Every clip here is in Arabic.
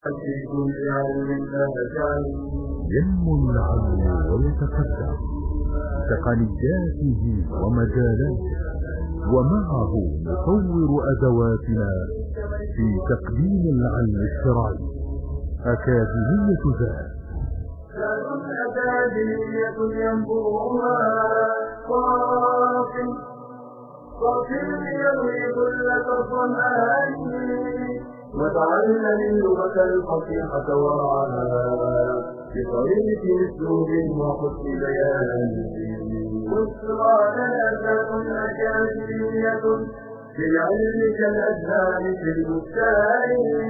ينمو العلم ويتقدم بتقنياته ومجالاته، ومعه نطور أدواتنا في تقديم العلم الشرعي. أكاديمية زاد أكاديمية ينبوها صافٍ يروي كل الظمآن، وتعلم اللغة الفصيحة ورعاها بطريق أسلوب وحسن بيان. بشرى لنا أكاديمية للعلم كالأزهار في البستان.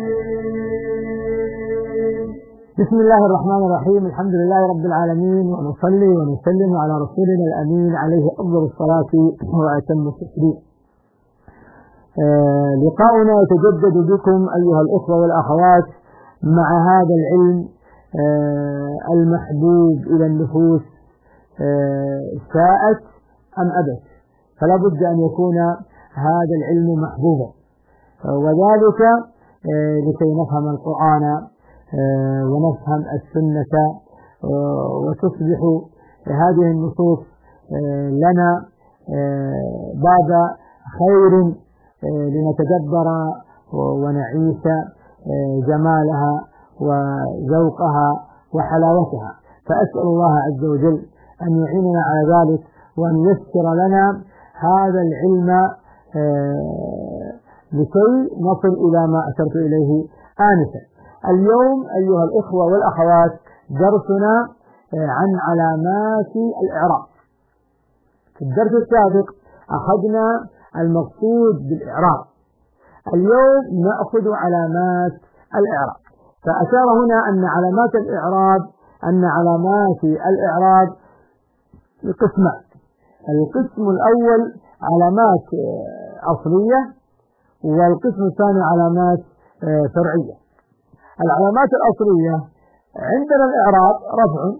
بسم الله الرحمن الرحيم. الحمد لله رب العالمين، ونصلي ونسلم على رسولنا الأمين عليه أفضل الصلاة وأتم التسليم. لقاؤنا يتجدد بكم أيها الأخوة والأخوات مع هذا العلم المحبوب إلى النفوس، شاءت أم أبت، فلا بد أن يكون هذا العلم محبوبا، وذلك لكي نفهم القرآن ونفهم السنة، وتصبح هذه النصوص لنا باب خير لنتدبر ونعيش جمالها وذوقها وحلاوتها. فأسأل الله عز وجل أن يعيننا على ذلك، وأن ييسر لنا هذا العلم لكي نصل إلى ما أشرت إليه آنفا. اليوم أيها الإخوة والأخوات درسنا عن علامات الإعراب. في الدرس السابق أخذنا المقصود بالإعراب، اليوم نأخذ علامات الإعراب. فأشار هنا أن علامات الإعراب قسمان. القسم الأول علامات أصلية، والقسم الثاني علامات فرعية. العلامات الأصلية عندنا الإعراب رفع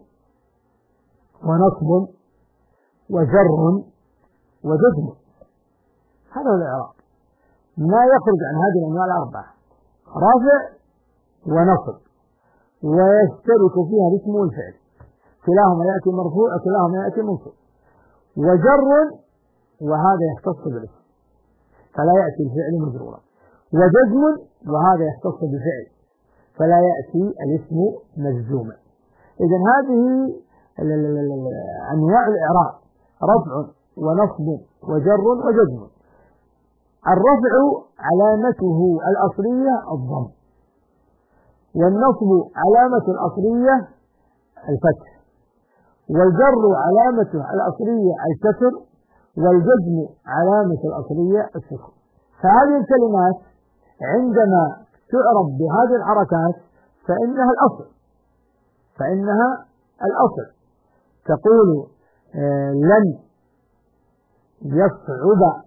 ونصب وجر وجزم، هذا هو الإعراب، ما يخرج عن هذه الأنواع الأربعة: رفع ونصب، ويشترك فيها الاسم والفعل، كلاهما يأتي مرفوع وكلاهما يأتي منصوب، وجر وهذا يختص بالاسم فلا يأتي الفعل مجرورا، وجزم وهذا يختص بالفعل فلا يأتي الاسم مجزوما. إذن هذه أنواع الإعراب: رفع ونصب وجر وجزم. الرفع علامته الأصلية الضم، والنصب علامة الأصلية الفتح، والجر علامته الأصلية الكسر، والجزم علامة الأصلية السكون. فهذه الكلمات عندما تعرب بهذه الحركات فإنها الأصل. تقول لن يصعب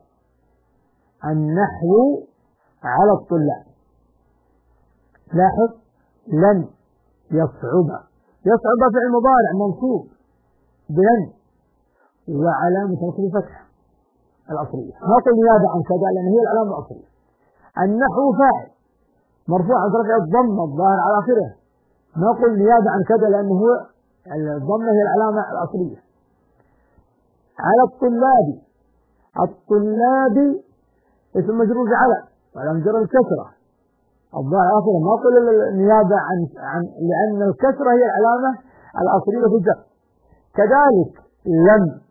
النحو على الطلاب. لاحظ، لن يصعب فعل مضارع منصوب بلن، وعلامة نصب فتحة الأصلية. ما قل نيابة عن كذا لأن هي العلامة الأصلية. النحو فاعل مرفوع عن رفع الضمة الظاهر على آخره، ما قل نيابة عن كذا لأنه هو الضمة هي العلامة الأصلية. على الطلاب اسم مجرور على وعلى جر الكسرة الظاهر على آخره، ما قل نيابة عن لأن الكسرة هي العلامة الأصلية في الجر. كذلك لم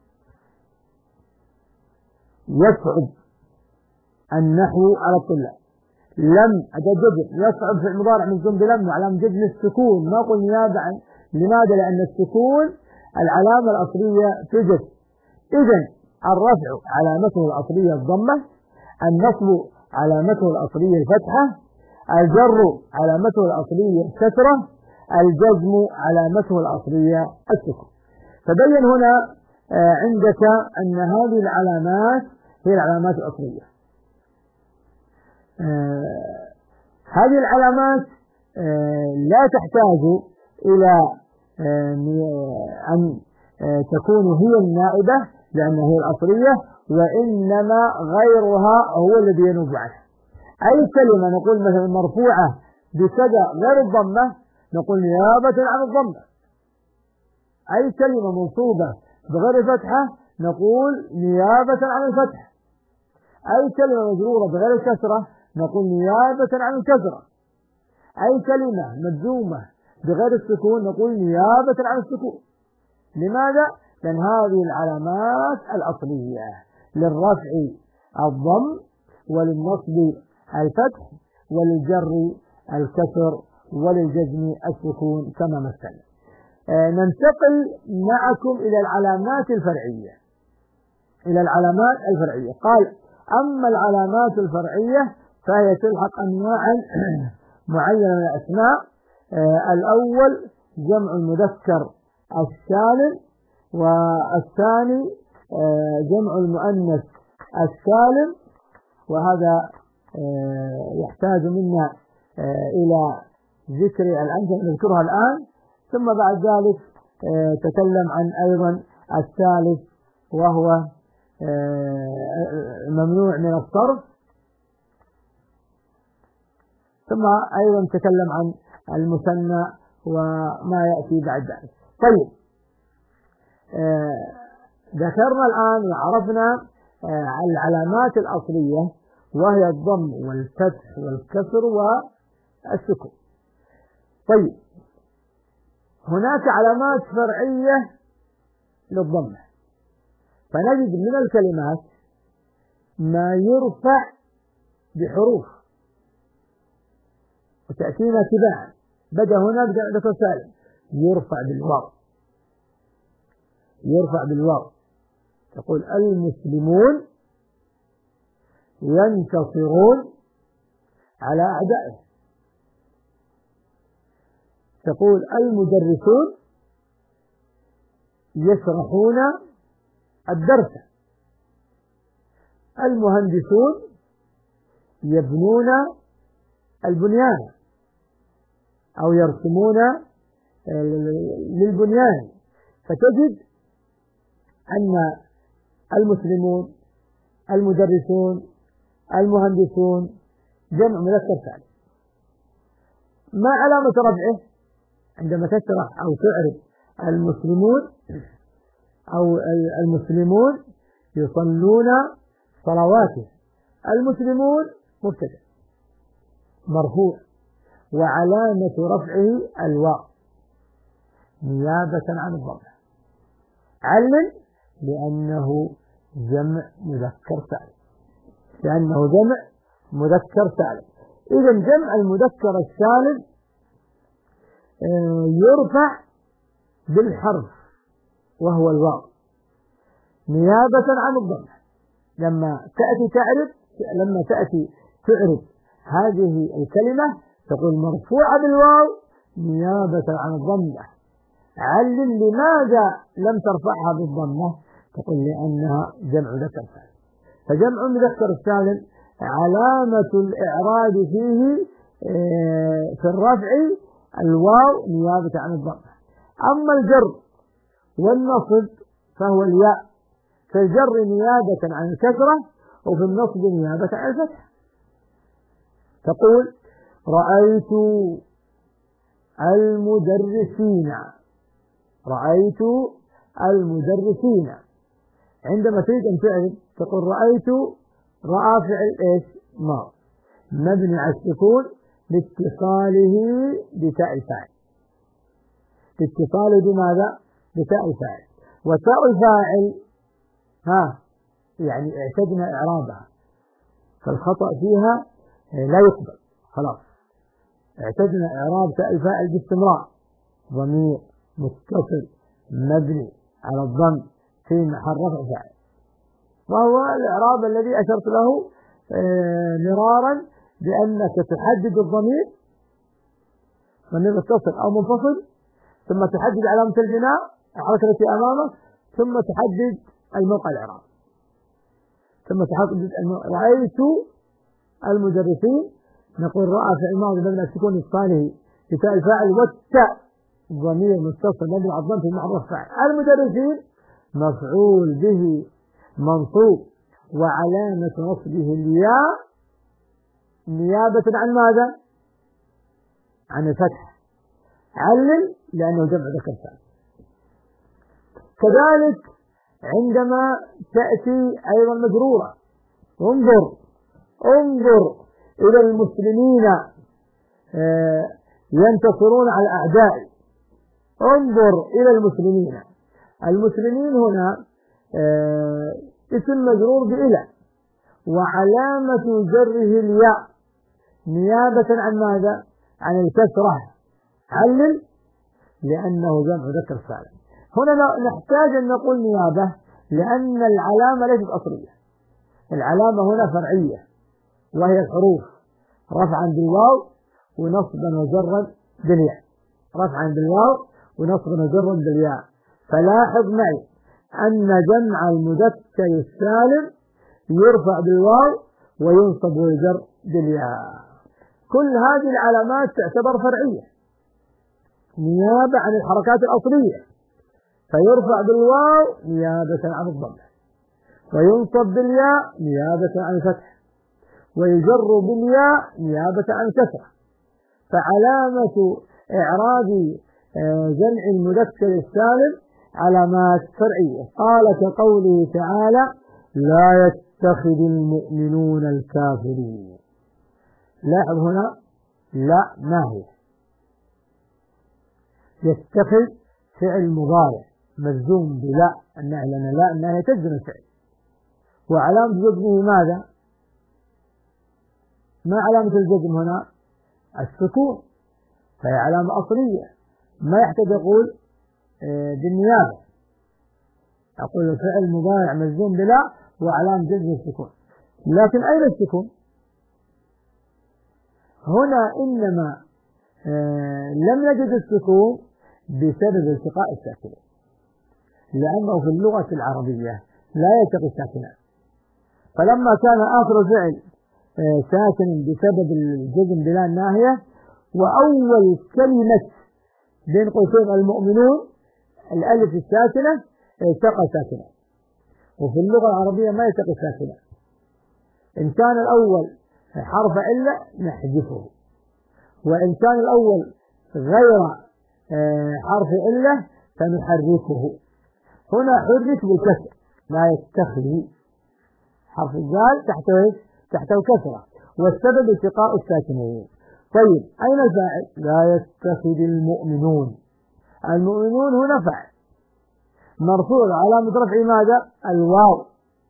يصعب النحو على الطلاب، لم أتجد يصعب في المضارع من جنب لم وعلامة جزم السكون، ما قل نيابة عن. لماذا؟ لأن السكون العلامة الأصلية تجد. إذن الرفع علامته الأصلية الضمة، النصب علامته الأصلية الفتحة، الجر علامته الأصلية الكسرة، الجزم علامته الأصلية السكون. فبين هنا عندك أن هذه العلامات هي العلامات الأصلية. هذه العلامات لا تحتاج إلى أن تكون هي النائبة لأنها هي الأصلية، وإنما غيرها هو الذي ينوب عنها. أي كلمة نقول مثلا مرفوعة بكذا غير الضمة نقول نيابة عن الضمة. أي كلمة منصوبة بغير فتحة نقول نيابة عن الفتح. أي كلمة مجرورة بغير الكسرة نقول نيابة عن الكسرة. أي كلمة مجزومة بغير السكون نقول نيابة عن السكون. لماذا؟ لأن هذه العلامات الأصلية للرفع الضم، وللنصب الفتح، وللجر الكسر، وللجزم السكون كما مثلنا. ننتقل معكم إلى العلامات الفرعية. قال: أما العلامات الفرعية فهي تلحق أنواعا معينة من الأسماء. الأول جمع المذكر السالم، والثاني جمع المؤنث السالم، وهذا يحتاج منا إلى ذكر الأمثلة نذكرها الآن. ثم بعد ذلك تكلم عن أيضا الثالث وهو ممنوع من الصرف، ثم أيضا تكلم عن المثنى وما يأتي بعد ذلك. طيب، ذكرنا الآن وعرفنا العلامات الأصلية وهي الضم والفتح والكسر والسكون. طيب، هناك علامات فرعية للضمة، فنجد من الكلمات ما يرفع بحروف وتأتينا تباعا. بدأ هنا بذكر سالم يرفع بالواو. تقول المسلمون ينتصرون على أعدائهم. تقول المدرسون يشرحون الدرس. المهندسون يبنون البنيان أو يرسمون للبنيان. فتجد أن المسلمون، المدرسون، المهندسون جمع مذكر سالم. ما علامة رفعه؟ عندما تشرح أو تعرف المسلمون يصلون صلواته. المسلمون مبتدأ مرفوع وعلامة رفعه الواو نيابة عن الضمة. علم لأنه جمع مذكر سالم. إذا جمع المذكر السالم يرفع بالحرف وهو الواو نيابة عن الضمة. لما تأتي تعرف هذه الكلمة تقول مرفوعة بالواو نيابة عن الضمة. علم لماذا لم ترفعها بالضمة؟ تقول لأنها جمع مذكر سالم. فجمع المذكر السالم علامة الإعراب فيه في الرفع الواو نيابة عن الضمة. أما الجر والنصب فهو الياء، في الجر نيابة عن الكسرة وفي النصب نيابة عن الفتح. تقول رأيت المدرسين. عندما تريد أن تعرف تقول رأى فعل إيش؟ ماض مبني على السكون لاتصاله بتاء الفاعل. اتصاله بماذا؟ بتاء الفاعل. وتاء الفاعل يعني اعتدنا إعرابها، فالخطأ فيها لا يقبل. خلاص اعتدنا إعراب تاء الفاعل باستمرار. ضمير متصل مبني على الضم في محل رفع فاعل، وهو الإعراب الذي أشرت له مرارا بأنك تحدد الضمير متصل أو منفصل، ثم تحدد علامة البناء الحركة التي أمامك، ثم تحدد الموقع الإعراب، ثم تحدد رأيت المدرسين. نقول رأى فعل ماضي مبني على السكون اتصاله بتاء الفاعل والتاء ضمير متصل مبني على الضم في محل رفع فاعل. المدرسين مفعول به منصوب وعلامة نصبه الياء نيابة عن ماذا؟ عن الفتح. علل لأنه جمع ذكر سالم. كذلك عندما تأتي أيضا مجرورة، انظر إلى المسلمين ينتصرون على الأعداء. انظر إلى المسلمين. المسلمين هنا اسم مجرور بإلى، وعلامة جره الياء نيابة عن ماذا؟ عن الكسرة. علل لأنه جمع ذكر سالم. هنا نحتاج أن نقول نيابة لأن العلامة ليست أصلية، العلامة هنا فرعية، وهي الحروف رفعا بالواو ونصبا وجرا بالياء، رفعا بالواو ونصبا وجرا بالياء. فلاحظ معي أن جمع المذكر السالم يرفع بالواو وينصب ويجر بالياء. كل هذه العلامات تعتبر فرعية نيابة عن الحركات الأصلية، فيرفع بالواو نيابة عن الضمة، وينصب بالياء نيابة عن الفتح، ويجر بالياء نيابة عن الكسرة. فعلامة إعراب جمع المذكر السالم علامات فرعية. قال كقوله تعالى: لا يتخذ المؤمنون الكافرين. لاحظ هنا لا ناهية، يتخذ فعل مضارع مجزوم بلا النهي، لأن لا النهي تجزم الفعل، وعلامة جزمه ماذا؟ ما علامة الجزم هنا؟ السكون، فهي علامة أصلية، ما يحتاج أقول بالنيابة، أقول الفعل مضارع مجزوم بلا وعلامة جزم السكون. لكن أين السكون؟ هنا إنما لم نجد السكون بسبب التقاء الساكنين، لأنه في اللغة العربية لا يلتقي الساكنان، فلما كان آخر الفعل ساكن بسبب الجزم بلا الناهية، وأول كلمة بين قوسين المؤمنون الألف الساكنة التقى ساكنان، وفي اللغة العربية ما يلتقي الساكنان. إن كان الأول حرف علة نحذفه، وإن كان الأول غير حرف علة فنحركه. هنا حرك بالكسر، لا يتخذ حرف الزال تحته كسرة، والسبب التقاء الساكنين. طيب أين الفاعل؟ لا يتخذ المؤمنون. المؤمنون هنا فاعل مرفوع، علامة رفعه ماذا؟ الواو.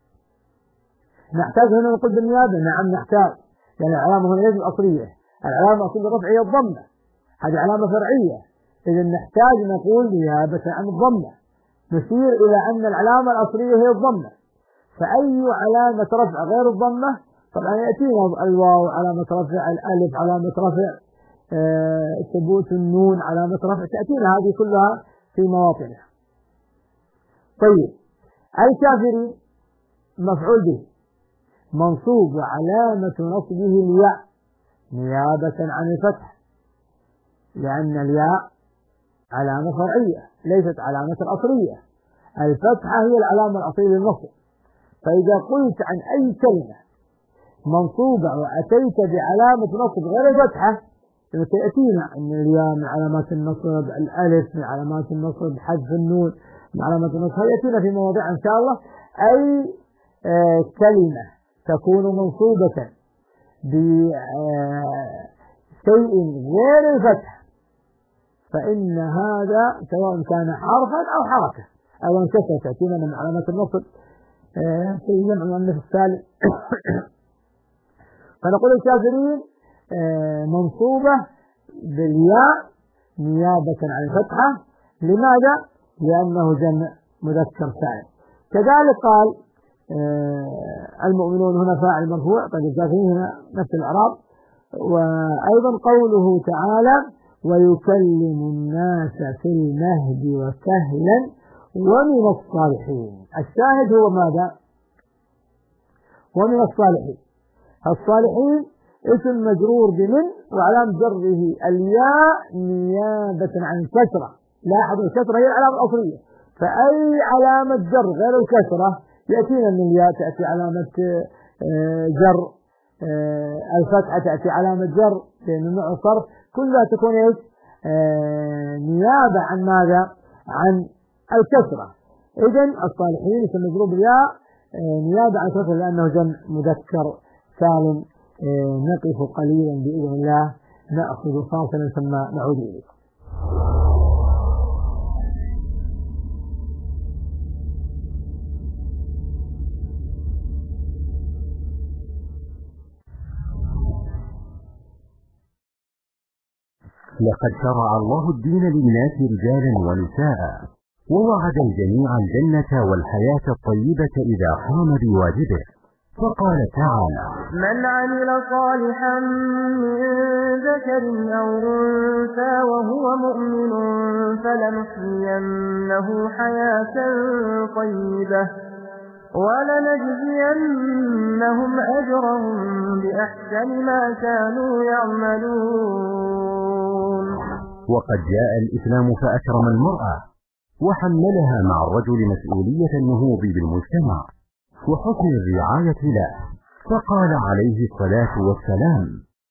نحتاج هنا نقول بالنيابة؟ نعم نحتاج، لأن العلامة هنا ليست أصلية، العلامة الأصلية الرفع هي الضمة، هذه علامة فرعية، إذا نحتاج نقول نيابة عن الضمة، نشير إلى أن العلامة الأصلية هي الضمة. فأي علامة رفع غير الضمة طبعا يأتينا الواو علامة رفع، الألف علامة رفع، ثبوت النون علامة رفع، تأتينا هذه كلها في مواطنها. طيب الكافرين مفعول به منصوب وعلامة نصبه الياء نيابة عن الفتح، لأن الياء علامة فرعية ليست علامة أصلية، الفتحة هي العلامة الأصلية للنصب. فإذا قلت عن أي كلمة منصوبة وأتيت بعلامة نصب غير الفتحة سيأتينا أن الياء من علامات النصب، الألف من علامات النصب، حذف النون من علامات النصب، يأتينا في مواضيع إن شاء الله. أي كلمة تكون منصوبة بشيء غير الفتح فإن هذا سواء كان حرفا أو حركة أو انكسر، تأتينا من علامات النصب في جمع المؤنث السالم. فنقول الكافرين منصوبة بالياء نيابة عن الفتحة. لماذا؟ لأنه جمع مذكر سالم. كذلك قال المؤمنون هنا فاعل مرفوع، طيب الكافرين هنا نفس الإعراب. وأيضا قوله تعالى: ويكلم الناس في المهد وكهلا ومن الصالحين. الشاهد هو ماذا؟ ومن الصالحين. الصالحين اسم مجرور بمن وعلامة جره الياء نيابة عن الكسرة. لاحظوا الكسرة هي العلامة الأصلية، فأي علامة جر غير الكسرة يأتينا من الياء تأتي علامة جر، الفتحة تأتي علامة جر، لأن نوع الصرف كلها تكون إيش؟ نيابة عن ماذا؟ عن الكسرة. إذن الصالحين يسمى مجرور بالياء نيابة عن الكسرة لأنه جمع مذكر سالم. نقف قليلا بإذن الله، نأخذ فاصلا ثم نعود إليكم. لقد شرع الله الدين للناس رجالا ونساء، ووعد الجميع الجنة والحياة الطيبة إذا قام بواجبه، فقال تعالى: من عمل صالحا من ذكر أو أنثى وهو مؤمن فلنحيينه حياة طيبة ولنجزينهم أجرهم بأحسن ما كانوا يعملون. وقد جاء الإسلام فأكرم المرأة وحملها مع الرجل مسؤولية النهوض بالمجتمع وحسن الرعاية له، فقال عليه الصلاة والسلام: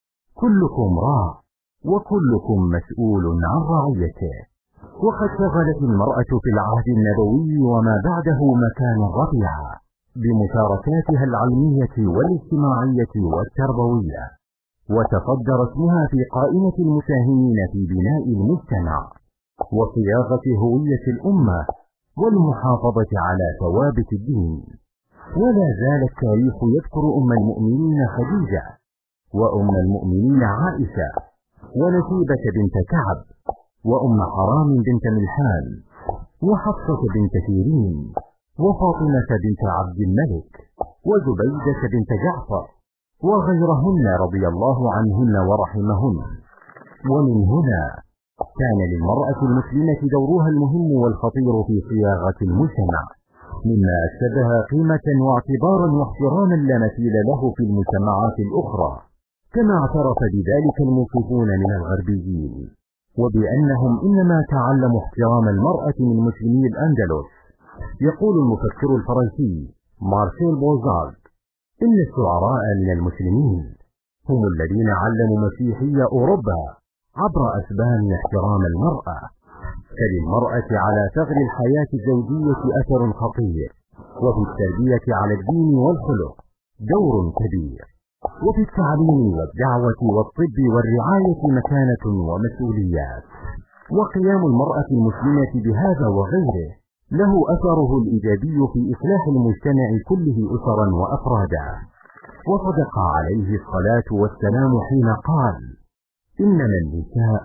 كلكم راع وكلكم مسؤول عن رعيته. وقد شغلت المرأة في العهد النبوي وما بعده مكانا رفيعا بمشاركاتها العلمية والاجتماعية والتربوية، وتصدر اسمها في قائمة المساهمين في بناء المجتمع وصياغة هوية الأمة والمحافظة على ثوابت الدين. ولا زال التاريخ يذكر أم المؤمنين خديجة، وأم المؤمنين عائشة، ونسيبة بنت كعب، وأم حرام بنت ملحان، وحفصة بنت سيرين، وفاطمة بنت عبد الملك، وزبيدة بنت جعفر، وغيرهن رضي الله عنهن ورحمهن. ومن هنا كان للمرأة المسلمة دورها المهم والخطير في صياغة المجتمع، مما أكسبها قيمة واعتبارا واحتراما لا مثيل له في المجتمعات الأخرى، كما اعترف بذلك الموصوفون من الغربيين، وبأنهم إنما تعلموا احترام المرأة من مسلمي الأندلس. يقول المفكر الفرنسي مارسيل بوزارد: إن الشعراء من المسلمين هم الذين علموا مسيحي أوروبا عبر أسبان احترام المرأة، فللمرأة على ثغر الحياة الزوجية أثر خطير، وفي التربية على الدين والخلق دور كبير، وفي التعليم والدعوة والطب والرعاية مكانة ومسؤوليات. وقيام المرأة المسلمة بهذا وغيره له أثره الإيجابي في إصلاح المجتمع كله أسرا وأفرادا. وصدق عليه الصلاة والسلام حين قال: إنما النساء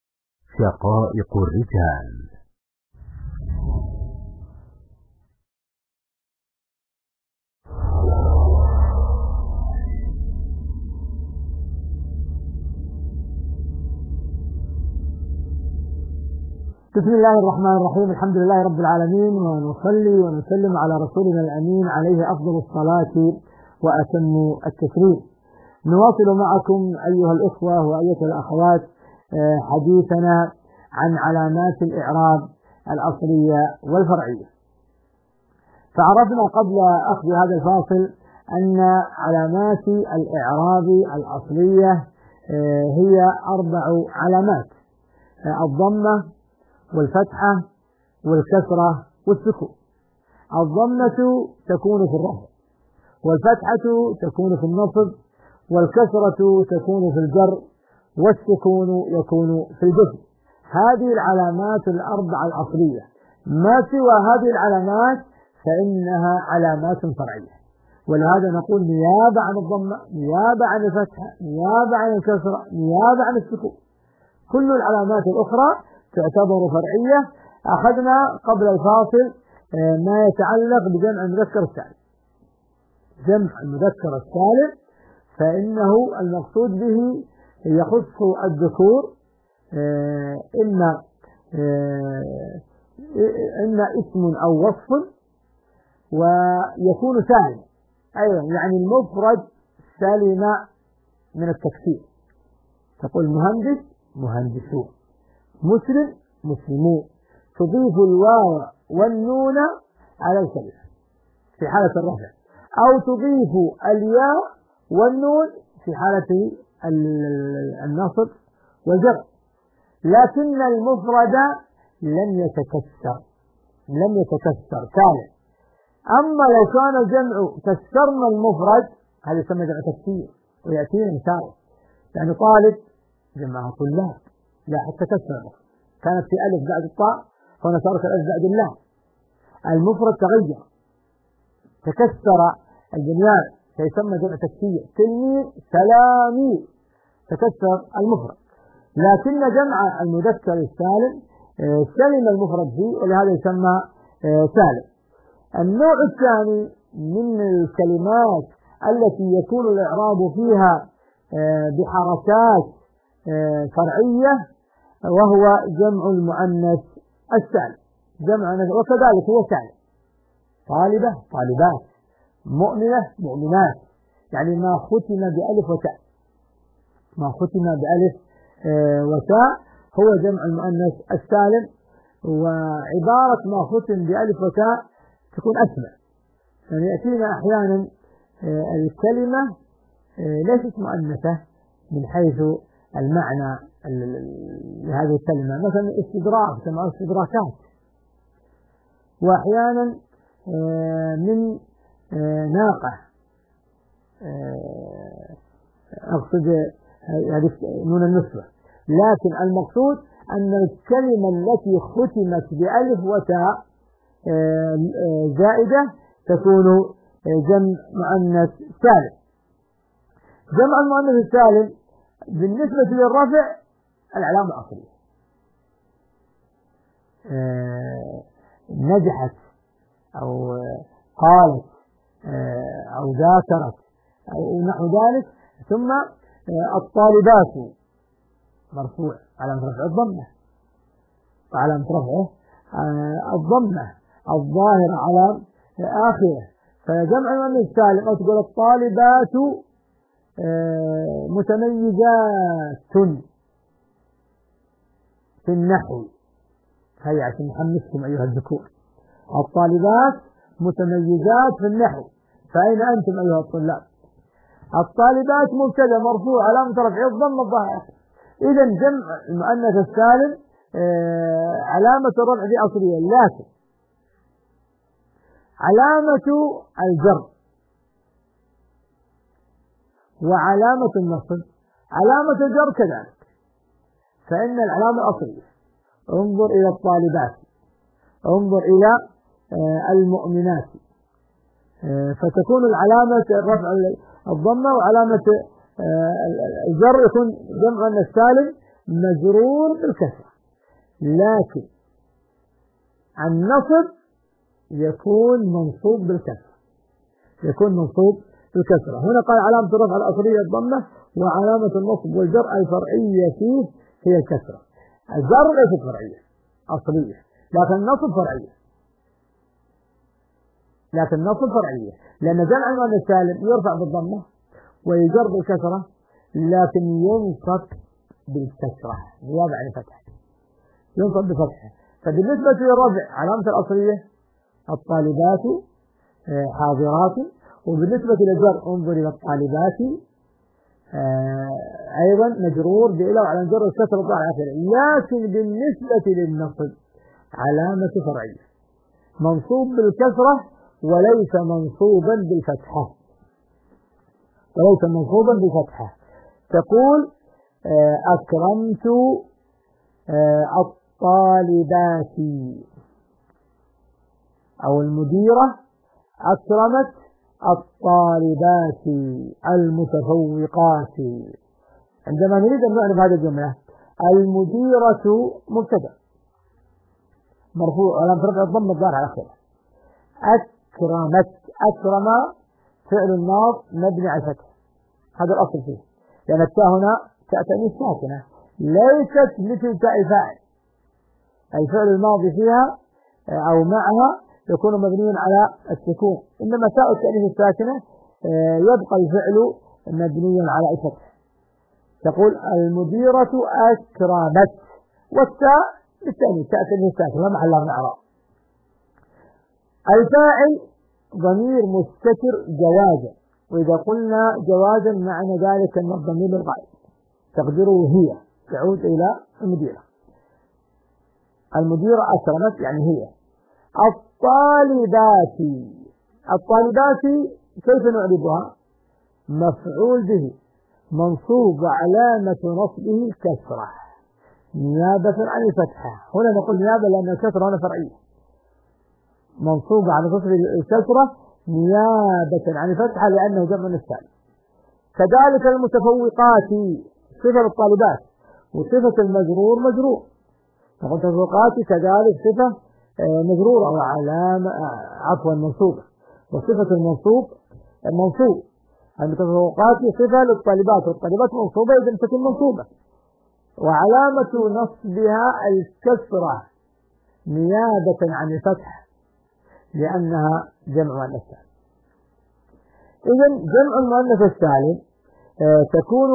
شقائق الرجال. بسم الله الرحمن الرحيم. الحمد لله رب العالمين، ونصلي ونسلم على رسولنا الأمين عليه أفضل الصلاة وأتم التسليم. نواصل معكم أيها الإخوة وأيها الأخوات حديثنا عن علامات الإعراب الأصلية والفرعية. فعرفنا قبل أخذ هذا الفاصل أن علامات الإعراب الأصلية هي 4 علامات: الضمة والفتحة والكسرة والسكون. الضمة تكون في الرفع، والفتحة تكون في النصب، والكسرة تكون في الجر، والسكون يكون في الجزم. هذه العلامات 4 الأصلية. ما سوى هذه العلامات فإنها علامات فرعية، ولهذا نقول نيابة عن الضمة، نيابة عن الفتحة، نيابة عن الكسرة، نيابة عن السكون. كل العلامات الأخرى تعتبر فرعية. أخذنا قبل الفاصل ما يتعلق بجمع المذكر السالم. جمع المذكر السالم فإنه المقصود به يخص الذكور، إما اسم أو وصف، ويكون سالم أيضا، يعني المفرد سلم من التكسير. تقول مهندس مهندسون، مسلم مسلمون، تضيف الواو والنون على الكلمة في حالة الرفع، أو تضيف الياء والنون في حالة النصب وجر، لكن المفرد لم يتكسر سالم. أما لو كان الجمع كسرنا المفرد هذا يسمى جمع تكسير، ويأتينا مثال يعني طالب جمعها طلاب، لا حتى تكسر كانت في ألف بعد الطاء هنا صارت الألف بعد اللام، المفرد تغير تكسر البنيان فيسمى جمع تكسير. تلميذ تلاميذ تكسر المفرد، لكن جمع المذكر السالم سلم المفرد فيه ولهذا يسمى سالم. النوع الثاني من الكلمات التي يكون الإعراب فيها بحركات فرعية وهو جمع المؤنث السالم، وكذلك هو سالم. طالبة طالبات، مؤمنة مؤمنات، يعني ما ختم بألف وتاء، ما ختم بألف وتاء هو جمع المؤنث السالم. وعبارة ما ختم بألف وتاء تكون أسمع، يعني يأتينا أحيانا الكلمة ليست مؤنثة من حيث المعنى لهذه الكلمة، مثلا استدراك كما استدراكات، وأحيانا من ناقة، أقصد هذه نون النسبة، لكن المقصود أن الكلمة التي ختمت بألف وتاء زائدة تكون جمع مؤنث سالم. جمع المؤنث السالم بالنسبة للرفع العلامة الأصلية، نجحت أو قالت أو ذاكرت أو نحو ذلك. ثم الطالبات مرفوع علامة رفعه الضمة، وعلامة رفعه الضمة الظاهرة على آخره. فجمع المؤنث السالم أو تقول الطالبات متميزات في النحو، هيا عشان نحمسكم أيها الذكور، الطالبات متميزات في النحو، فأين أنتم أيها الطلاب؟ الطالبات مبتدأ مرفوع علامة رفعه الضمة الظاهرة. إذا جمع المؤنث السالم علامة الرفع دي أصلية، لكن علامة الجر وعلامة النصب علامة الجر كذلك، فإن العلامة الأصلية انظر إلى الطالبات، انظر إلى المؤمنات، فتكون العلامة الرفع الضمة، وعلامة الجر يكون جمع السالم مجرور بالكسرة، لكن النصب يكون منصوب بالكسرة، يكون منصوب بالكسرة. هنا قال علامة الرفع الأصلية الضمة، وعلامة النصب والجر الفرعية فيه هي الكسرة. الجر ليست فرعية أصلية، لكن النصب فرعية، لأن جمع المؤنث السالم يرفع بالضمة ويجر بالكسرة، لكن ينصب بالكسرة نيابة عن الفتح، ينصب بفتحة. فبالنسبة للرفع علامة الأصلية الطالبات حاضرات، وبالنسبة للجر انظر إلى الطالبات أيضا مجرور بإلى وعلى الجر الكسرة الظاهرة على آخره. لكن بالنسبة للنصب علامة فرعية، منصوب بالكسرة وليس منصوبا بالفتحة، تقول أكرمت الطالبات، أو المديرة أكرمت الطالبات المتفوقات. عندما نريد أن نعرف هذه الجملة، المديرة مبتدأ مرفوع علامة رفعه الضمة الظاهرة على آخره، أكرم فعل الناصب مبني على الفتح، هذا الأصل فيه، لأن التاء هنا تاء تأنيث ساكنة ليست مثل تاء فاعل، الفعل الماضي فيها أو معها يكون مبنيا على السكون، إنما تاء التأنيث الساكنة يبقى الفعل مبنيا على الفتح. تقول المديرة أكرمت، والتاء التأنيث تاء التأنيث الساكنة لا محل لها من الإعراب. الفاعل ضمير مستتر جوازا، وإذا قلنا جوازا معنى ذلك أن الضمير الغائب تقديره هي، تعود إلى المديرة. المديرة أكرمت يعني هي. الطالبات كيف نعربها؟ مفعول به منصوب علامة نصبه الكسرة نيابة عن الفتحة. هنا نقول نيابة لأن الكسرة هنا فرعية، منصوب على نصب الكسرة نيابة عن الفتحة لأنه جمع السالم. كذلك المتفوقات صفة الطالبات، وصفة المجرور مجرور. المتفوقات كذلك صفة مجرورة وعلامة منصوبة، وصفة المنصوب منصوب. المتفوقات صفة للطالبات، والطالبات منصوبة إذا تكون منصوبة، وعلامة نصبها الكسرة نيابة عن الفتح لأنها جمع مؤنث سالم. إذن جمع المؤنث السالم تكون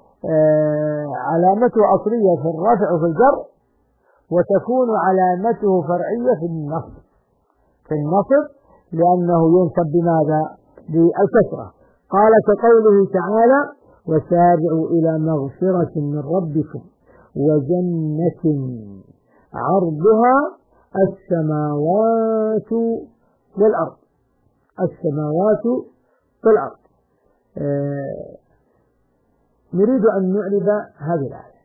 علامته أصلية في الرفع وفي الجر، وتكون علامته فرعية في النصب لأنه ينصب بماذا؟ بالكسرة. قال كقوله تعالى: وسارعوا إلى مغفرة من ربكم وجنة عرضها السماوات والأرض. السماوات والأرض. نريد أن نعرب هذه الآية.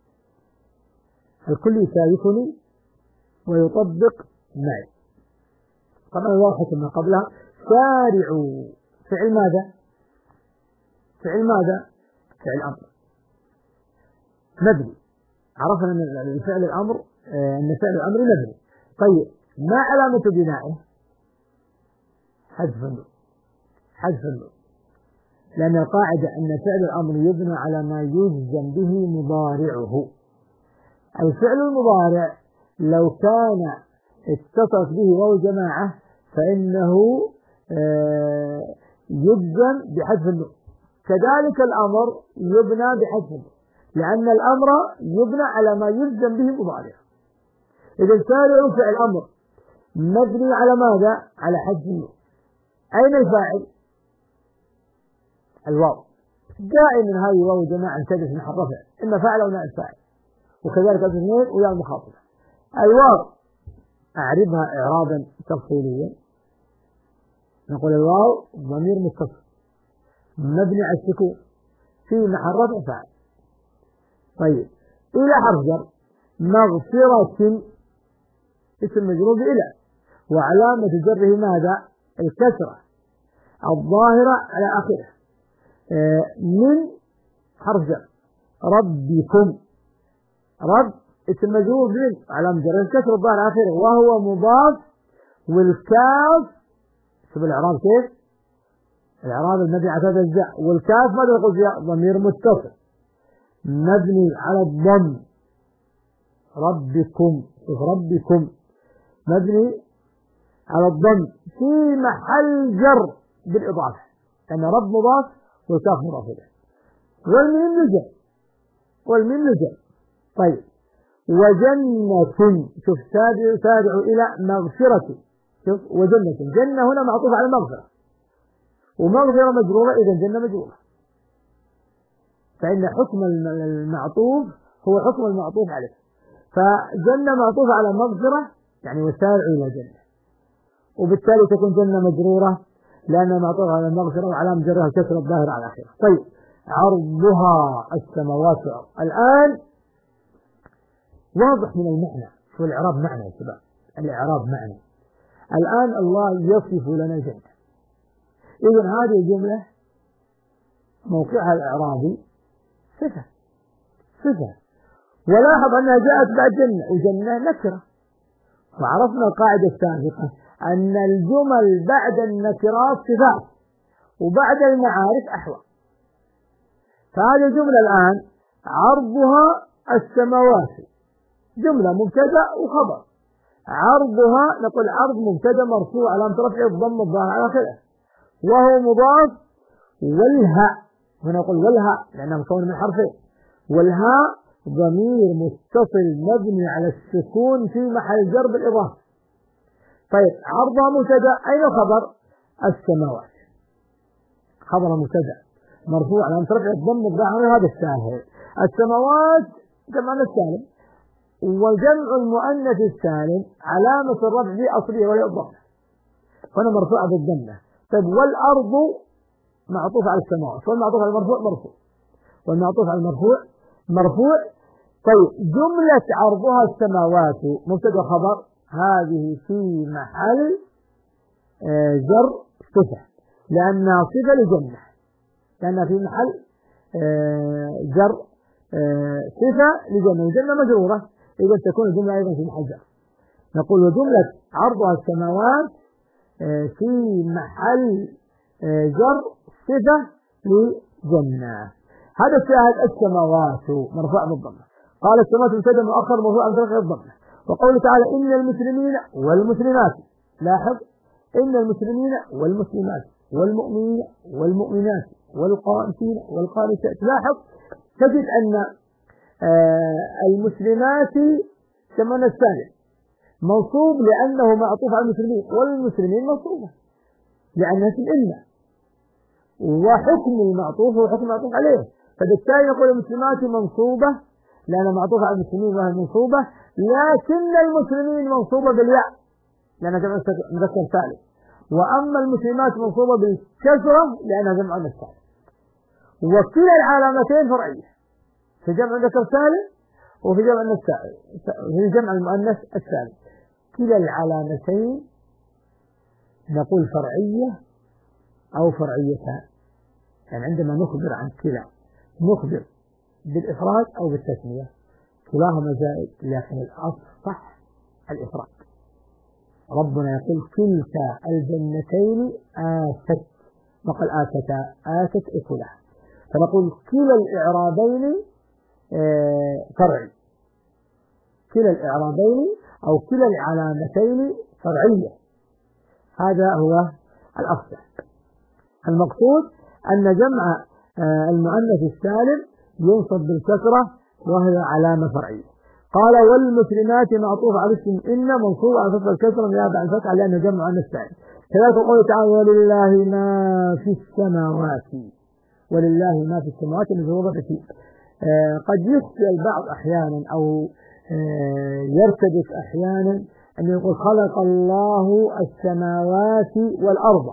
الكل يشاركني ويطبق معي. طبعا واضح ما قبلها. سارعوا فعل ماذا؟ فعل أمر مبني. عرفنا أن فعل الأمر مبني. طيب ما علامة بنائه؟ حذف النون، لأن القاعدة أن فعل الأمر يبنى على ما يجزم به مضارعه. الفعل المضارع لو كان اتصف به واو جماعة فإنه يجزم بحذف النون. كذلك الأمر يبنى بحذف النون، لأن الأمر يبنى على ما يلزم به مضارع. إذا سارعوا فعل أمر مبني على ماذا؟ على حذف النون. أين الفاعل؟ الواو. دائما هذه واو جماعة تجلس مع الرفع، إما فاعل أو نائب فاعل، وكذلك الاثنين ويا المخاطبة. الواو أعربها إعرابا تفصيليا. نقول الواو ضمير متصل مبني على السكون في محل رفع فاعل. طيب إلى حرف جر مغفرة اسم مجرور بإلى، وعلامة جره ماذا؟ الكسرة الظاهرة على آخره. من حرف جر. ربكم رب اسم مجرور بإلى، علامة جره الكسرة الظاهرة على آخره، وهو مضاف. والكاف شوف الإعراب كيف؟ الإعراب المبني على هذا الجاء، والكاف ماذا يقول فيها؟ ضمير متصل مبني على الضم. ربكم مبني على الضم في محل جر بالإضافة، لأن رب مضاف والكاف مضاف إليه، والميم نجم. طيب وجنة، شوف سارعوا إلى مغفرة. شوف وجنة، جنة هنا معطوف على مغفرة، ومغفرة مجرورة، إذا جنة مجرورة، فإن حكم المعطوف هو حكم المعطوف عليه. فجنة معطوف على مغفرة يعني وسارعوا إلى جنة، وبالتالي تكون جنة مجرورة لأنها معطوفة على المغفرة وعلامة جرها الكسرة الظاهرة على آخره. طيب عرضها السماوات والأرض. الآن واضح من المعنى. شو الإعراب معنى يا شباب؟ الإعراب معنى. الآن الله يصف لنا الجنة. إذن هذه الجملة موقعها الإعرابي صفة، ولاحظ أنها جاءت بعد جنة، وجنة نكرة. وعرفنا القاعدة السابقة أن الجمل بعد النكرات صفات وبعد المعارف أحوال. فهذه الجملة الآن عرضها السماوات، جملة مبتدأ وخبر. عرضها نقول عرض مبتدأ مرفوع علامة رفعه الضم الظاهر على آخره، وهو مضاف. والهاء هنا نقول والهاء لأنها مكونة من حرفين، والهاء ضمير متصل مبني على السكون في محل جر بالإضافة. طيب عرضها مبتدأ، أين خبر؟ السماوات. خبر مبتدأ مرفوع علامة رفعه الضم الظاهر، هذا الساهل. السماوات جمع السالم. وجمع المؤنث السالم علامة الرفع في أصلية وهي الضمة، فأنا مرفوعة بالضمة. طيب والأرض معطوف على السماوات، والمعطوف على المرفوع مرفوع، والمعطوف على المرفوع مرفوع. طيب جملة عرضها السماوات مبتدأ خبر، هذه في محل جر صفة، لأنها صفة لجنة، لأنها في محل جر صفة لجنة، وجنة مجرورة، إذا تكون الجملة أيضا في محل جر. نقول وجملة عرضها السماوات في محل جر صفة لجنة. هذا الشاهد السماوات مرفوع بالضمة. قال السماوات مبتدأ مؤخر مرفوع بفتحة الضمة. وقوله تعالى إن المسلمين والمسلمات، لاحظ إن المسلمين والمسلمات والمؤمنين والمؤمنات والقانتين والقانتات، لاحظ تجد أن المسلمات كمان الثاني منصوب لأنه معطوف على المسلمين، والمسلمين منصوبة لأنها في الإمة، وحكم المعطوف هو حكم المعطوف عليه، فبالتالي نقول المسلمات منصوبة لأنها معطوفة على المسلمين وهي منصوبة، لكن المسلمين منصوبة بالياء لأنها جمع مذكر سالم، وأما المسلمات منصوبة بالكسرة لأنها جمع مؤنث سالم. وكلا العلامتين فرعية في جمع مذكر سالم وفي جمع في جمع المؤنث السالم. كلا العلامتين نقول فرعية أو فرعيتان، يعني عندما نخبر عن كلا نخبر بالإفراد أو بالتثنية، كلاهما جائز، لكن الأصح الإفراد. ربنا يقول كلتا الجنتين آتت، نقول آتت أكلها، فنقول كلا الإعرابين فرعي، كلا الإعرابين أو كلا العلامتين فرعية، هذا هو الأصح. المقصود أن جمع المؤنث السالم ينصب بالكسرة وهي علامة فرعية. قال والمسلمات معطوف على اسم إن منصوب على فتح الكسرة نيابة عن الفتح لأنه جمع مؤنث سالم. كذلك قوله تعالى ولله ما في السماوات، ولله ما في السماوات مجرورة في قد يخطئ البعض أحيانا أو يرتبك أحيانا أن يقول خلق الله السماوات والأرض،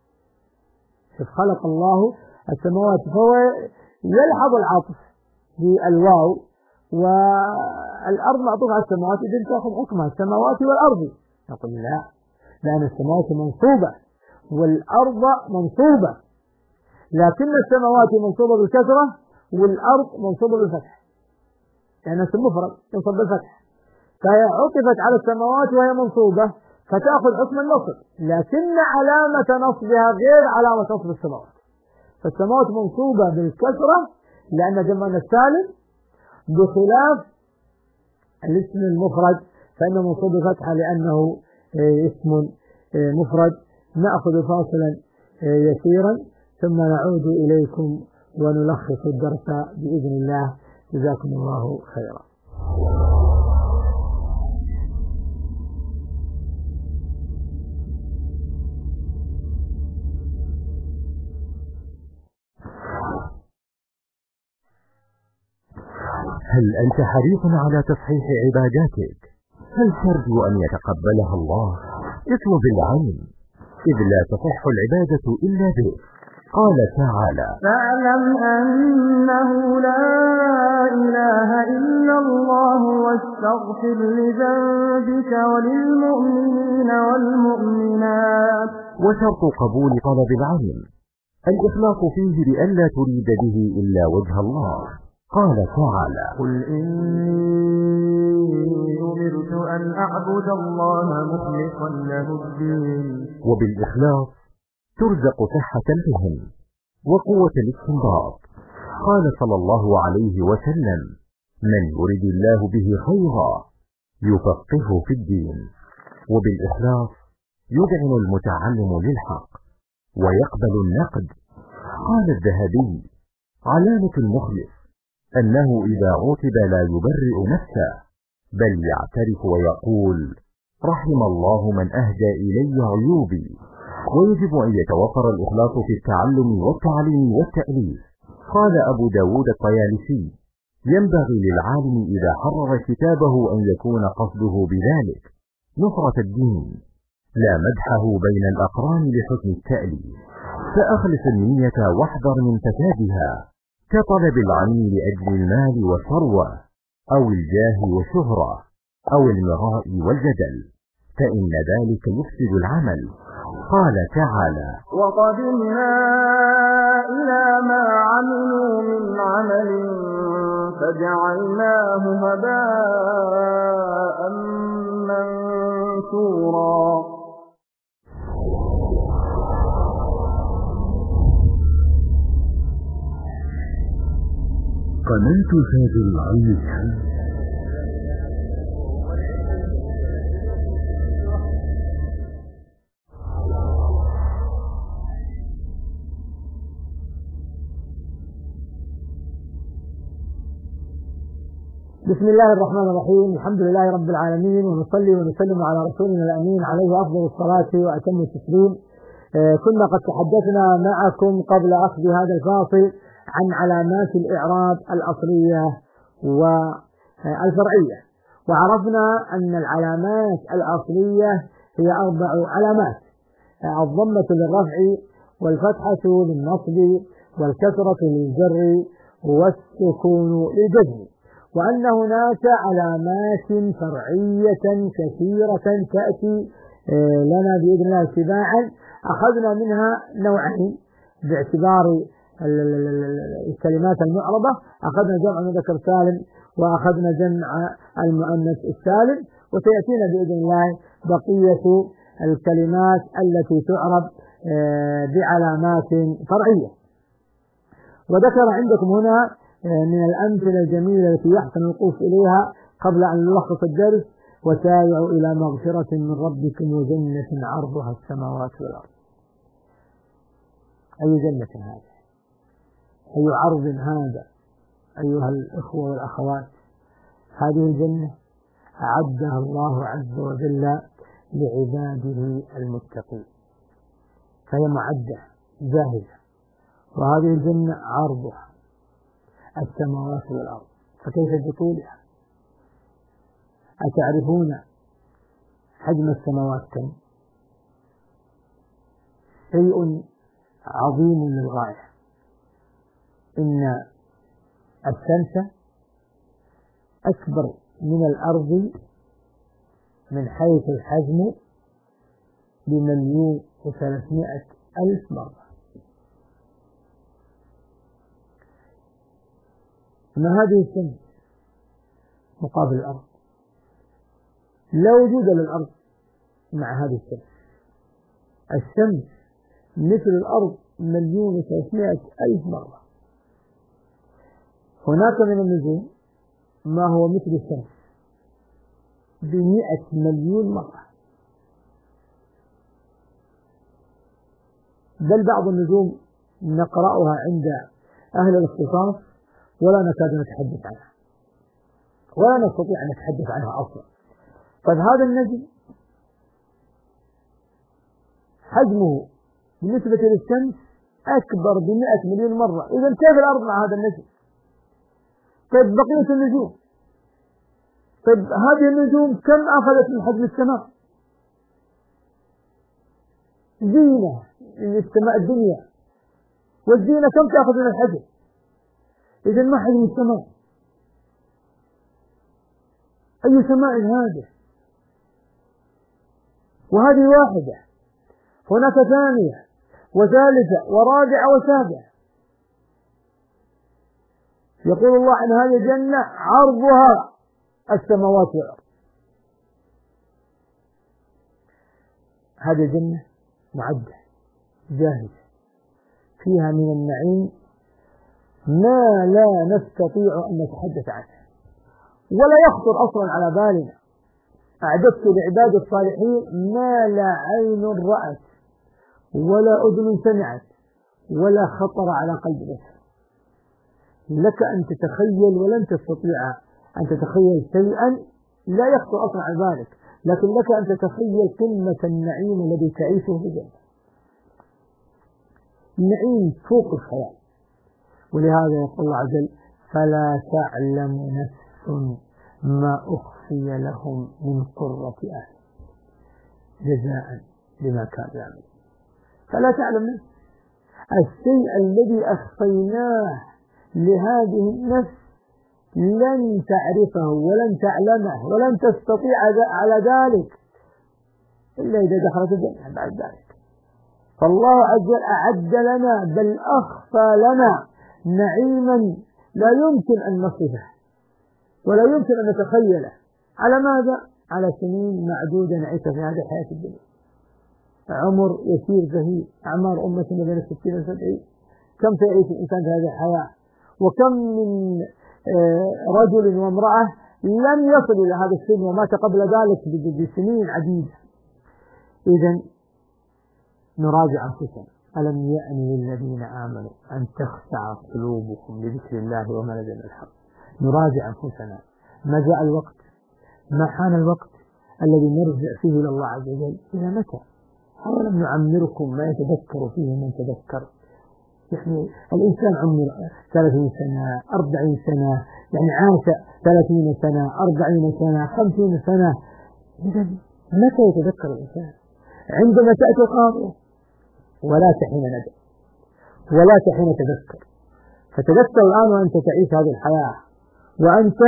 خلق الله السماوات، فهو يلحظ العطف بالواو والأرض معطوف على السماوات، إذن تأخذ حكمها السماوات والأرض. نقول لا، لأن السماوات منصوبة والأرض منصوبة، لكن السماوات منصوبة بالكسرة والأرض منصوبة بالفتح، لأنها اسم مفرد ينصب بالفتح، فهي عطفت على السماوات وهي منصوبة فتأخذ حكم النصب، لكن علامة نصبها غير علامة نصب السماوات. فالسماوات منصوبة بالكسرة لأن جمع السالم، بخلاف الاسم المفرد فإنه منصوب بالفتحة لأنه اسم مفرد. نأخذ فاصلا يسيرا ثم نعود إليكم ونلخص الدرس بإذن الله. جزاكم الله خيرا. هل أنت حريص على تصحيح عباداتك؟ هل ترجو أن يتقبلها الله؟ اطلب العلم، إذ لا تصح العبادة إلا به. قال تعالى فاعلم أنه لا إله إلا الله واستغفر لذنبك وللمؤمنين والمؤمنات. وشرط قبول طلب العلم الإخلاص فيه بأن لا تريد به إلا وجه الله. قال تعالى قل إني أمرت أن أعبد الله مخلصا له الدين. وبالإخلاص ترزق صحة الفهم وقوة الاستنباط. قال صلى الله عليه وسلم من يرد الله به خيرا يفقهه في الدين. وبالإخلاص يذعن المتعلم للحق ويقبل النقد. قال الذهبي علامة المخلص أنه إذا عوتب لا يبرئ نفسه بل يعترف ويقول رحم الله من أهدى إلي عيوبي. ويجب أن يتوفر الإخلاص في التعلم والتعليم والتأليف. قال أبو داود الطيالسي ينبغي للعالم إذا حرر كتابه أن يكون قصده بذلك نصرة الدين لا مدحه بين الأقران لحسن التأليف، فأخلص النية واحذر من فسادها كطلب العين لأجل المال والثروة أو الجاه والشهرة أو المراء والجدل، فإن ذلك يفسد العمل. قال تعالى: وقدمنا إلى ما عملوا من عمل فجعلناه هباء منثورا. قناة تاج العلم. بسم الله الرحمن الرحيم. الحمد لله رب العالمين، ونصلي ونسلم على رسولنا الأمين عليه أفضل الصلاة وأتم التسليم. كنا قد تحدثنا معكم قبل أخذ هذا الفاصل عن علامات الإعراب الأصلية والفرعية، وعرفنا أن العلامات الأصلية هي 4 علامات: الضمة للرفع، والفتحة للنصب، والكسرة للجر، والسكون للجزم، وأن هناك علامات فرعية كثيرة تأتي لنا بإذن الله اتباعا. أخذنا منها نوعين باعتبار الكلمات المعربة، أخذنا جمع مذكر سالم وأخذنا جمع المؤنث السالم، وسيأتينا بإذن الله بقية الكلمات التي تعرب بعلامات فرعية. وذكر عندكم هنا من الأمثلة الجميلة التي يحسن الوقوف إليها قبل أن نلخص الدرس: وسارعوا إلى مغفرة من ربكم وجنة عرضها السماوات والأرض. أي جنة هذا؟ أي عرض هذا أيها الإخوة والأخوات؟ هذه الجنة أعدها الله عز وجل لعباده المتقين، فهي معدة جاهزة، وهذه الجنة عرضها السماوات والأرض، فكيف بطولها؟ أتعرفون حجم السماوات كم؟ شيء عظيم للغاية. إن الشمس أكبر من الأرض من حيث الحجم ب1,300,000 مرة. ما هذه الشمس مقابل الأرض؟ لا وجود للأرض مع هذه الشمس. الشمس مثل الأرض 1,300,000 مرة. هناك من النجوم ما هو مثل الشمس ب100,000,000 مرة، بل بعض النجوم نقرأها عند أهل الاختصاص ولا نكاد نتحدث عنها، ولا نستطيع أن نتحدث عنها أصلا. طيب هذا النجم حجمه بالنسبة للشمس أكبر ب100,000,000 مرة، إذا كيف الأرض مع هذا النجم؟ طيب بقية النجوم، طيب هذه النجوم كم أخذت من حجم السماء؟ زينة للسماء الدنيا، والزينة كم تأخذ من الحجم؟ إذا ما حجم السماء؟ أي سماء هذا؟ وهذه واحدة، هناك ثانية وثالثة ورابعة وسابعة. يقول الله عن هذه الجنة عرضها السماوات والأرض. هذه الجنة معدة جاهزة، فيها من النعيم ما لا نستطيع أن نتحدث عنه ولا يخطر أصلا على بالنا. أعددت لعباد الصالحين ما لا عين رأت ولا أذن سمعت ولا خطر على قلب بشر. لك أن تتخيل ولن تستطيع أن تتخيل شيئا لا يخطر أصلا على بالك، لكن لك أن تتخيل قمة النعيم الذي تعيشه في الجنة، نعيم فوق الخيال. ولهذا يقول الله عز وجل: فلا تعلم نفس ما أخفي لهم من قرة أعين جزاء بما كانوا يعملون. فلا تعلم نفس، الشيء الذي أخفيناه لهذه النفس لن تعرفه ولن تعلمه ولن تستطيع على ذلك إلا إذا دخلت الجنة بعد ذلك. فالله عز وجل أعد لنا بل أخفى لنا نعيما لا يمكن أن نصفه ولا يمكن أن نتخيله. على ماذا؟ على سنين معدودة نعيشها في هذه الحياة الدنيا، عمر يسير زهيد، أعمار أمتنا بين 60 و 70. كم سيعيش الإنسان في هذه الحياة؟ وكم من رجل وامرأة لم يصل إلى هذا السن ومات قبل ذلك بسنين عديدة. إذن نراجع أنفسنا، ألم يأن للذين آمنوا أن تخشع قلوبهم لذكر الله وما نزل من الحق. نراجع أنفسنا، ما جاء الوقت؟ ما حان الوقت الذي نرجع فيه إلى الله عز وجل؟ إلى متى؟ أولم نعمركم ما يتذكر فيه من تذكر؟ يعني الإنسان عمر 30 سنة 40 سنة، يعني عاش 30 سنة 40 سنة 50 سنة. إذا متى يتذكر الإنسان؟ عندما تأتي القاضية، ولا حين ندم ولا حين تذكر. فتذكر الآن وأنت تعيش هذه الحياة، وأنت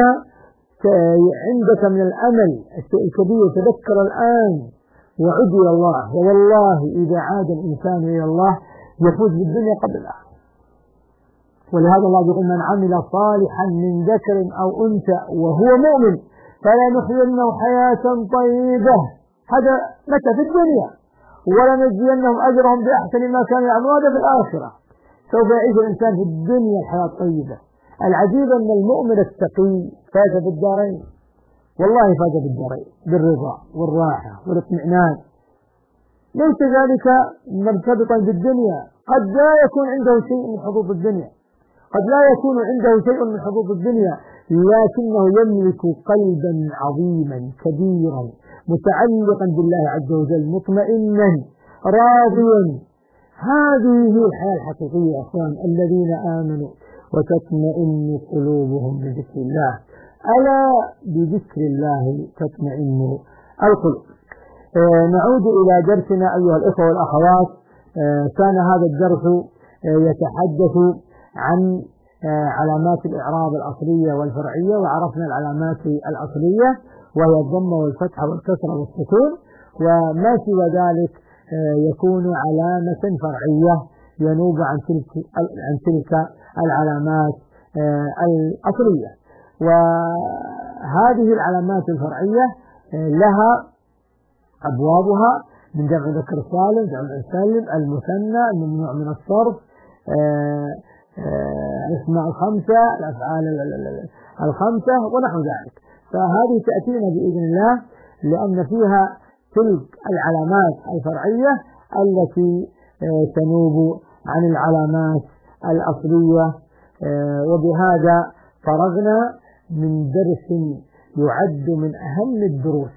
عندك من الأمل الشيء الكبير. تذكر الآن وعد إلى الله، والله إذا عاد الإنسان إلى الله يفوز بالدنيا قبل الآخرة. ولهذا الله يقول من عمل صالحا من ذكر أو أنثى وهو مؤمن فلنحيينه حياة طيبة. هذا متى؟ في الدنيا. ولنجزينهم أجرهم بأحسن ما كانوا يعملون في الآخرة. سوف يعيش الإنسان في الدنيا الحياة الطيبة. العجيب أن المؤمن التقي فاز بالدارين، والله فاز بالدارين بالرضا والراحة والاطمئنان. ليس ذلك مرتبطا بالدنيا، قد لا يكون عنده شيء من حظوظ الدنيا، قد لا يكون عنده شيء من حظوظ الدنيا، لكنه يملك قلبا عظيما كبيرا متعلقا بالله عز وجل مطمئنا راضيا. هذه هي الحياة الحقيقية يا أخوان الذين آمنوا وتطمئن قلوبهم بذكر الله. ألا بذكر الله تطمئن القلوب. نعود إلى درسنا أيها الإخوة والأخوات. كان هذا الدرس يتحدث عن علامات الإعراب الأصلية والفرعية، وعرفنا العلامات الأصلية وهي الضمة والفتحة والكسرة والسكون، وما سوى ذلك يكون علامة فرعية ينوب عن تلك العلامات الأصلية. وهذه العلامات الفرعية لها أبوابها من جمع ذكر سالم، جمع سالم، المثنى، الممنوع من الصرف، الأسماء الخمسة، الأفعال الخمسة ونحو ذلك. فهذه تأتينا بإذن الله لأن فيها تلك العلامات الفرعية التي تنوب عن العلامات الأصلية. وبهذا فرغنا من درس يعد من أهم الدروس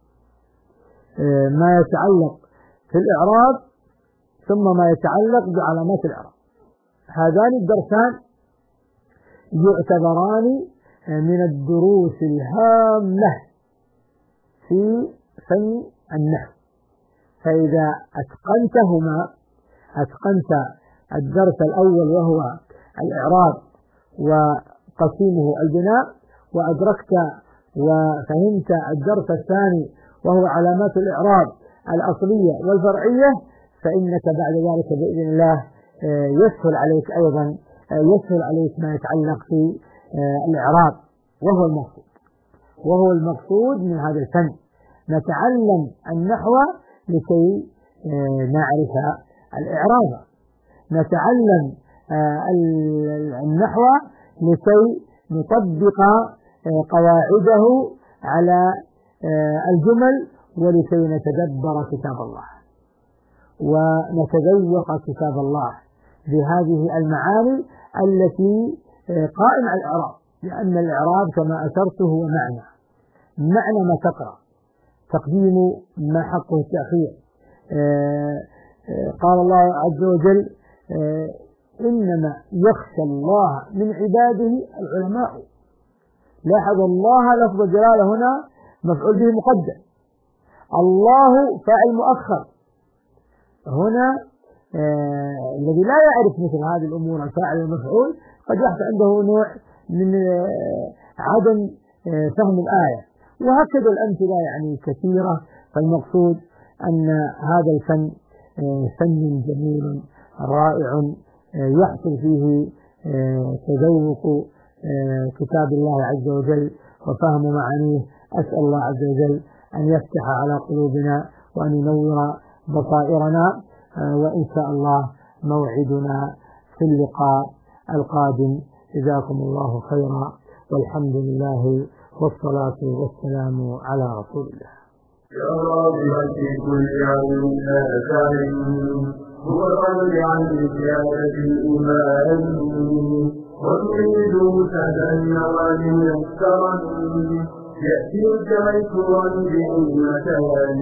ما يتعلق في الإعراب ثم ما يتعلق بعلامات الإعراب. هذان الدرسان يعتبران من الدروس الهامة في فن النحو. فإذا أتقنتهما، أتقنت الدرس الأول وهو الإعراب وقسيمه البناء، وأدركت وفهمت الدرس الثاني وهو علامات الإعراب الأصلية والفرعية، فإنك بعد ذلك بإذن الله يسهل عليك أيضا ما يتعلق في الإعراب، وهو المقصود من هذا الفن. نتعلم النحو لكي نعرف الإعراب، نتعلم النحو لكي نطبق قواعده على الجمل، ولكي نتدبر كتاب الله ونتذوق كتاب الله بهذه المعاني التي قائمة على الإعراب. لأن الإعراب كما أشرت هو معنى ما تقرأ، تقديم ما حقه التأخير. قال الله عز وجل إنما يخشى الله من عباده العلماء. لاحظ الله لفظ الجلالة هنا مفعول به مقدم، الله فاعل مؤخر. هنا الذي لا يعرف مثل هذه الأمور الفاعل والمفعول قد يحصل عنده نوع من عدم فهم الآية. وهكذا الأمثلة يعني كثيرة. فالمقصود أن هذا الفن فن جميل رائع يحصل فيه تذوق كتاب الله عز وجل وفهم معانيه. أسأل الله عز وجل أن يفتح على قلوبنا وأن ينور بصائرنا. وإن شاء الله موعدنا في اللقاء القادم. جزاكم الله خيرا، والحمد لله والصلاة والسلام على رسول الله. يا راغبا في كل علم نافع هو الرد عن زيادة الإيمان وتريد سهلا النوال ميسرا يأتيك ميسورا بعلمتان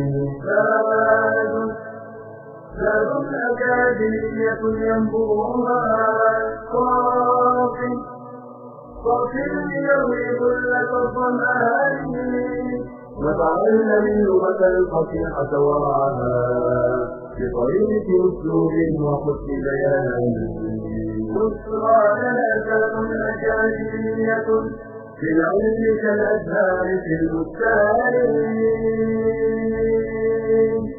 زاد أكاديمية ينبوها صافي يروي كلة الظمآن وتعلم اللغة الفصيحة ورعاها بطريق أسلوب وحسن بيان. بشرى لنا أكاديمية في العلم كالأزهار في البستان.